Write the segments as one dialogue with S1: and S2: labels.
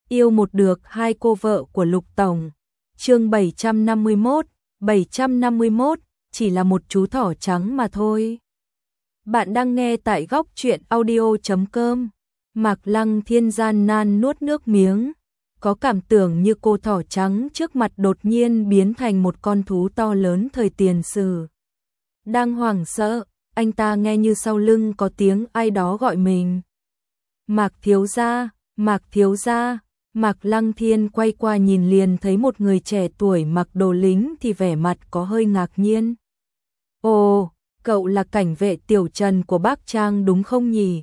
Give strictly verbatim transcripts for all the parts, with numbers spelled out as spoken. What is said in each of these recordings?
S1: Yêu một được hai cô vợ của Lục Tổng. Chương bảy trăm năm mươi mốt, bảy trăm năm mươi mốt, chỉ là một chú thỏ trắng mà thôi. Bạn đang nghe tại góc truyện audio chấm com. Mạc Lăng Thiên gian nan nuốt nước miếng, có cảm tưởng như cô thỏ trắng trước mặt đột nhiên biến thành một con thú to lớn thời tiền sử. Đang hoảng sợ, anh ta nghe như sau lưng có tiếng ai đó gọi mình. Mạc thiếu gia, Mạc thiếu gia. Mạc Lăng Thiên quay qua nhìn liền thấy một người trẻ tuổi mặc đồ lính thì vẻ mặt có hơi ngạc nhiên. Ồ, cậu là cảnh vệ Tiểu Trần của Bác Trang đúng không nhỉ?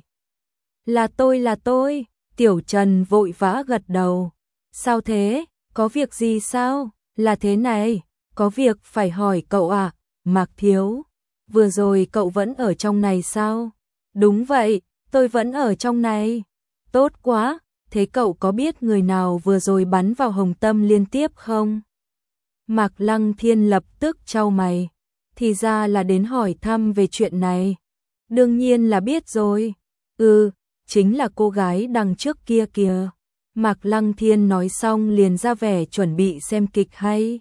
S1: Là tôi là tôi, Tiểu Trần vội vã gật đầu. Sao thế, có việc gì sao? Là thế này, có việc phải hỏi cậu à, Mạc thiếu. Vừa rồi cậu vẫn ở trong này sao? Đúng vậy, tôi vẫn ở trong này. Tốt quá. Thế cậu có biết người nào vừa rồi bắn vào Hồng Tâm liên tiếp không? Mạc Lăng Thiên lập tức chau mày. Thì ra là đến hỏi thăm về chuyện này. Đương nhiên là biết rồi. Ừ, chính là cô gái đằng trước kia kìa. Mạc Lăng Thiên nói xong liền ra vẻ chuẩn bị xem kịch hay.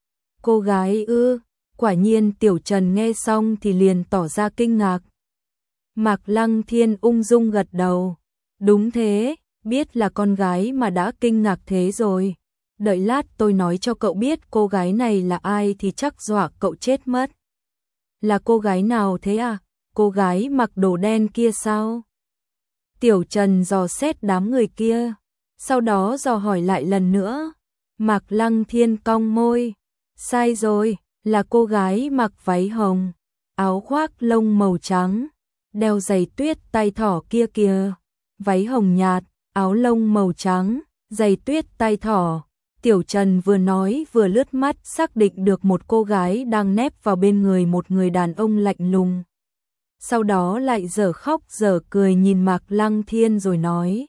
S1: Cô gái ư? Quả nhiên Tiểu Trần nghe xong thì liền tỏ ra kinh ngạc. Mạc Lăng Thiên ung dung gật đầu. Đúng thế. Biết là con gái mà đã kinh ngạc thế rồi. Đợi lát tôi nói cho cậu biết cô gái này là ai thì chắc dọa cậu chết mất. Là cô gái nào thế à? Cô gái mặc đồ đen kia sao? Tiểu Trần dò xét đám người kia, sau đó dò hỏi lại lần nữa. Mạc Lăng Thiên cong môi. Sai rồi, là cô gái mặc váy hồng, áo khoác lông màu trắng, đeo giày tuyết tay thỏ kia kìa. Váy hồng nhạt, áo lông màu trắng, giày tuyết tay thỏ. Tiểu Trần vừa nói vừa lướt mắt xác định được một cô gái đang nép vào bên người một người đàn ông lạnh lùng. Sau đó lại dở khóc dở cười nhìn Mạc Lăng Thiên rồi nói.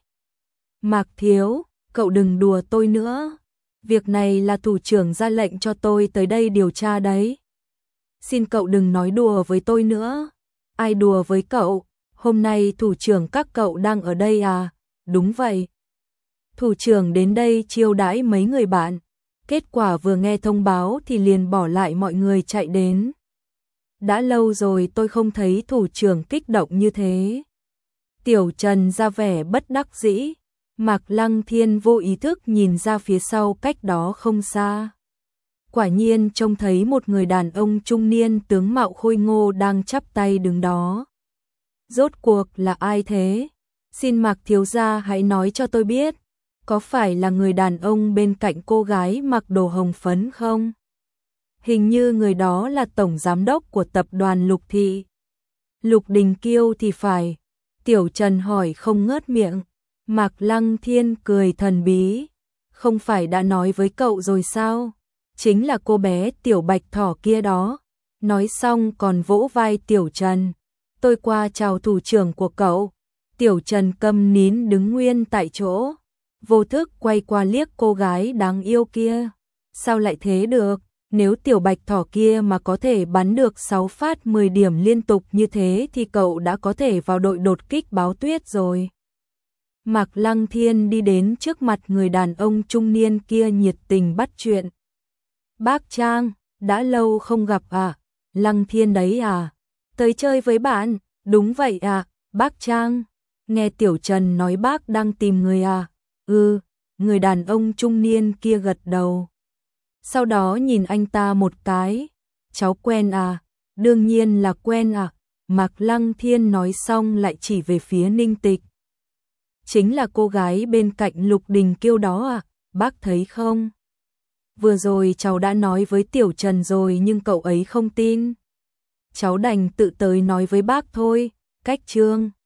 S1: Mạc thiếu, cậu đừng đùa tôi nữa. Việc này là thủ trưởng ra lệnh cho tôi tới đây điều tra đấy. Xin cậu đừng nói đùa với tôi nữa. Ai đùa với cậu? Hôm nay thủ trưởng các cậu đang ở đây à? Đúng vậy. Thủ trưởng đến đây chiêu đãi mấy người bạn. Kết quả vừa nghe thông báo thì liền bỏ lại mọi người chạy đến. Đã lâu rồi tôi không thấy thủ trưởng kích động như thế. Tiểu Trần ra vẻ bất đắc dĩ. Mạc Lăng Thiên vô ý thức nhìn ra phía sau cách đó không xa. Quả nhiên trông thấy một người đàn ông trung niên tướng mạo khôi ngô đang chắp tay đứng đó. Rốt cuộc là ai thế? Xin Mạc thiếu gia hãy nói cho tôi biết, có phải là người đàn ông bên cạnh cô gái mặc đồ hồng phấn không? Hình như người đó là tổng giám đốc của tập đoàn Lục Thị. Lục Đình Kiêu thì phải. Tiểu Trần hỏi không ngớt miệng. Mạc Lăng Thiên cười thần bí. Không phải đã nói với cậu rồi sao? Chính là cô bé Tiểu Bạch Thỏ kia đó. Nói xong còn vỗ vai Tiểu Trần. Tôi qua chào thủ trưởng của cậu. Tiểu Trần câm nín đứng nguyên tại chỗ, vô thức quay qua liếc cô gái đáng yêu kia. Sao lại thế được? Nếu Tiểu Bạch Thỏ kia mà có thể bắn được sáu phát mười điểm liên tục như thế thì cậu đã có thể vào đội đột kích Báo Tuyết rồi. Mạc Lăng Thiên đi đến trước mặt người đàn ông trung niên kia nhiệt tình bắt chuyện. Bác Trang, đã lâu không gặp à? Lăng Thiên đấy à? Tới chơi với bạn? Đúng vậy à, bác Trang. Nghe Tiểu Trần nói bác đang tìm người à? Ừ, người đàn ông trung niên kia gật đầu. Sau đó nhìn anh ta một cái. Cháu quen à? Đương nhiên là quen à. Mạc Lăng Thiên nói xong lại chỉ về phía Ninh Tịch. Chính là cô gái bên cạnh Lục Đình Kiêu đó à? Bác thấy không? Vừa rồi cháu đã nói với Tiểu Trần rồi nhưng cậu ấy không tin. Cháu đành tự tới nói với bác thôi. Cách chương